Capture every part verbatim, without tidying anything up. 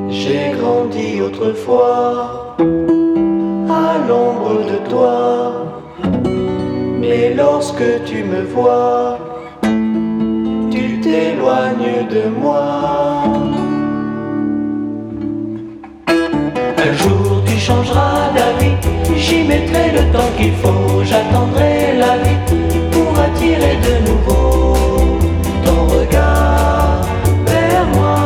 J'ai grandi autrefois à l'ombre de toi, mais lorsque tu me vois, tu t'éloignes de moi. Un jour tu changeras d'avis, j'y mettrai le temps qu'il faut, j'attendrai la vie pour attirer de nouveau ton regard vers moi.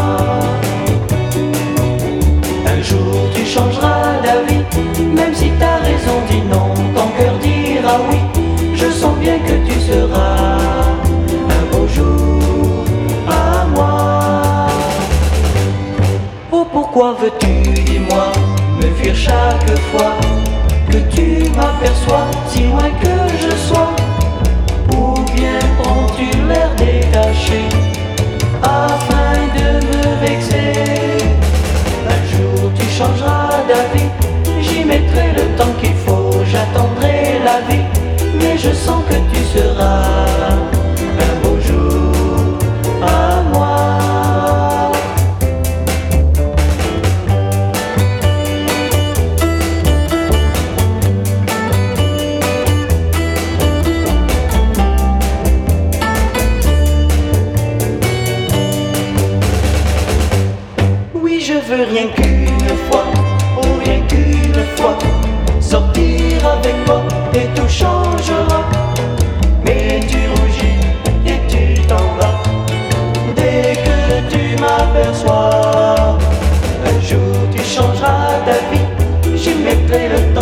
Un jour tu changeras d'avis, même si ta raison dit non, ton cœur dira oui. Je sens bien que tu seras un beau jour à moi. Oh, pourquoi veux-tu, dis-moi, me fuir chaque fois que tu m'aperçois, si loin que je sois? Ou bien prends-tu l'air détaché afin de me vexer? Un jour tu changeras d'avis, j'y mettrai le temps qu'il faut, j'attendrai la vie, mais je sens que tu seras un beau jour à moi. Oui, je veux rien qu'une fois, oh rien qu'une fois, sortir avec moi et tout changera. Mais tu rougis et tu t'en vas dès que tu m'aperçois. Un jour tu changeras d'avis, j'y mettrai le